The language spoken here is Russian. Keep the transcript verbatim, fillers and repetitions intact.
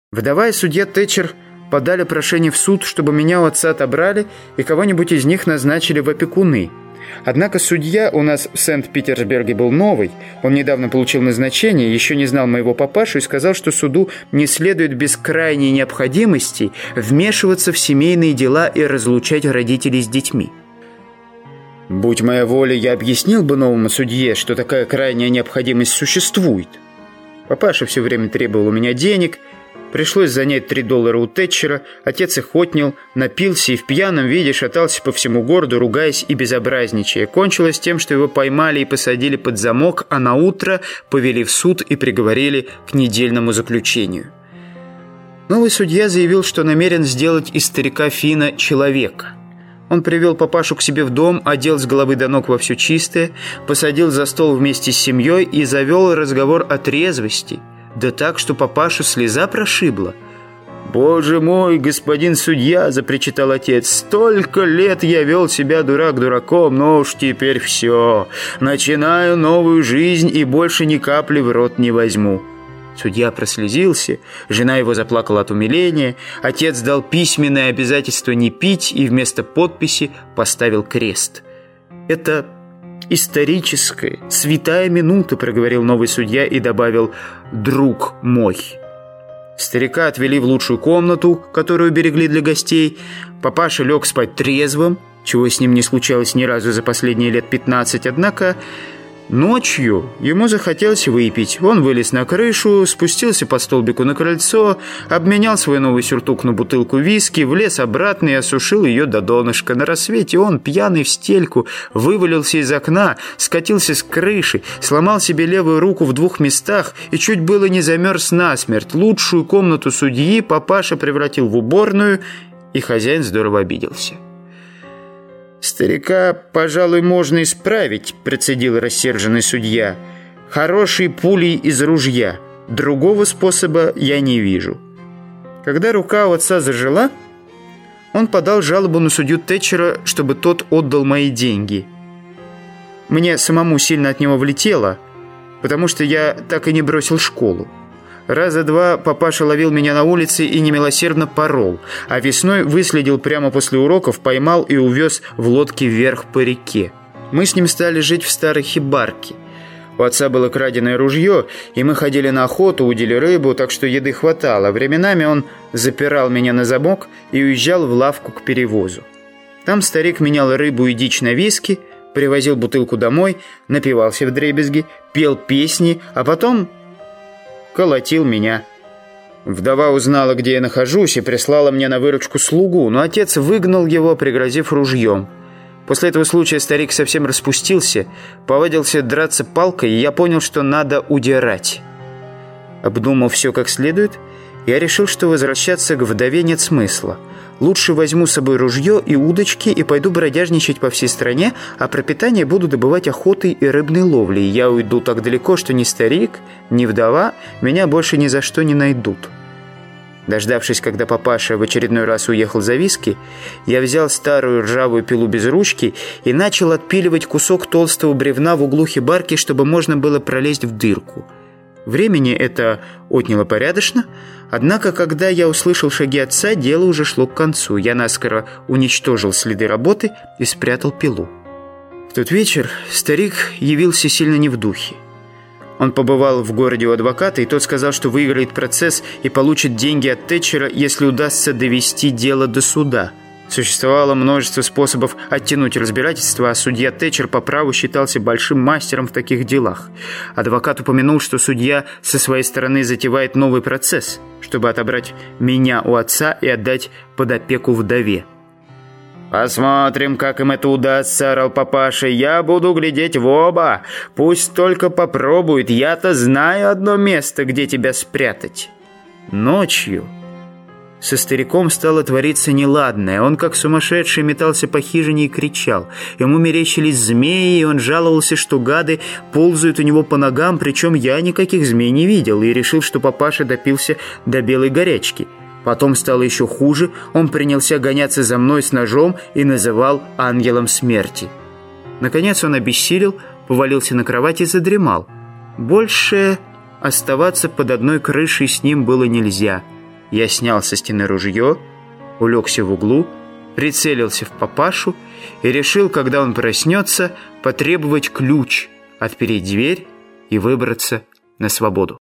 Вдова и судья Тэтчер подали прошение в суд, чтобы меня у отца отобрали и кого-нибудь из них назначили в опекуны. Однако судья у нас в Сент-Питерсберге был новый. Он недавно получил назначение, еще не знал моего папашу и сказал, что суду не следует без крайней необходимости вмешиваться в семейные дела и разлучать родителей с детьми. Будь моя воля, я объяснил бы новому судье, что такая крайняя необходимость существует. Папаша все время требовал у меня денег. Пришлось занять три доллара у Тэтчера. Отец их отнял, напился и в пьяном виде шатался по всему городу, ругаясь и безобразничая. Кончилось тем, что его поймали и посадили под замок, а наутро повели в суд и приговорили к недельному заключению. Новый судья заявил, что намерен сделать из старика Фина человека. Он привел папашу к себе в дом, одел с головы до ног во все чистое, посадил за стол вместе с семьей и завел разговор о трезвости. Да так, что папашу слеза прошибла. «Боже мой, господин судья!» – запричитал отец. «Столько лет я вел себя дурак дураком, но уж теперь все. Начинаю новую жизнь и больше ни капли в рот не возьму». Судья прослезился, жена его заплакала от умиления, отец дал письменное обязательство не пить и вместо подписи поставил крест. «Это историческая, святая минута», — проговорил новый судья и добавил «друг мой». Старика отвели в лучшую комнату, которую берегли для гостей. Папаша лег спать трезвым, чего с ним не случалось ни разу за последние лет пятнадцать, однако ночью ему захотелось выпить. Он вылез на крышу, спустился по столбику на крыльцо, обменял свой новый сюртук на бутылку виски, влез обратно и осушил ее до донышка. На рассвете он, пьяный в стельку, вывалился из окна, скатился с крыши, сломал себе левую руку в двух местах и чуть было не замерз насмерть. Лучшую комнату судьи папаша превратил в уборную, и хозяин здорово обиделся. «Старика, пожалуй, можно исправить», — процедил рассерженный судья. «Хорошей пулей из ружья. Другого способа я не вижу». Когда рука у отца зажила, он подал жалобу на судью Тэтчера, чтобы тот отдал мои деньги. Мне самому сильно от него влетело, потому что я так и не бросил школу. Раза два папаша ловил меня на улице и немилосердно порол, а весной выследил прямо после уроков, поймал и увез в лодке вверх по реке. Мы с ним стали жить в старой хибарке. У отца было краденое ружье, и мы ходили на охоту, удили рыбу, так что еды хватало. Временами он запирал меня на замок и уезжал в лавку к перевозу. Там старик менял рыбу и дичь на виски, привозил бутылку домой, напивался вдребезги, пел песни, а потом колотил меня. Вдова узнала, где я нахожусь, и прислала мне на выручку слугу, но отец выгнал его, пригрозив ружьем. После этого случая старик совсем распустился, повадился драться палкой, и я понял, что надо удирать. Обдумав все как следует, я решил, что возвращаться к вдове нет смысла. Лучше возьму с собой ружье и удочки и пойду бродяжничать по всей стране, а пропитание буду добывать охотой и рыбной ловлей. Я уйду так далеко, что ни старик, ни вдова меня больше ни за что не найдут. Дождавшись, когда папаша в очередной раз уехал за виски, я взял старую ржавую пилу без ручки и начал отпиливать кусок толстого бревна в углу хибарки, чтобы можно было пролезть в дырку. Времени это отняло порядочно, однако, когда я услышал шаги отца, дело уже шло к концу. Я наскоро уничтожил следы работы и спрятал пилу. В тот вечер старик явился сильно не в духе. Он побывал в городе у адвоката, и тот сказал, что выиграет процесс и получит деньги от Тэтчера, если удастся довести дело до суда. Существовало множество способов оттянуть разбирательство, а судья Тэтчер по праву считался большим мастером в таких делах. Адвокат упомянул, что судья со своей стороны затевает новый процесс, чтобы отобрать меня у отца и отдать под опеку вдове. «Посмотрим, как им это удастся», — орал папаша. «Я буду глядеть в оба. Пусть только попробует. Я-то знаю одно место, где тебя спрятать». Ночью со стариком стало твориться неладное. Он, как сумасшедший, метался по хижине и кричал. Ему мерещились змеи, и он жаловался, что гады ползают у него по ногам, причем я никаких змей не видел, и решил, что папаша допился до белой горячки. Потом стало еще хуже. Он принялся гоняться за мной с ножом и называл ангелом смерти. Наконец он обессилел, повалился на кровать и задремал. Больше оставаться под одной крышей с ним было нельзя. Я снял со стены ружье, улегся в углу, прицелился в папашу и решил, когда он проснется, потребовать ключ, отпереть дверь и выбраться на свободу.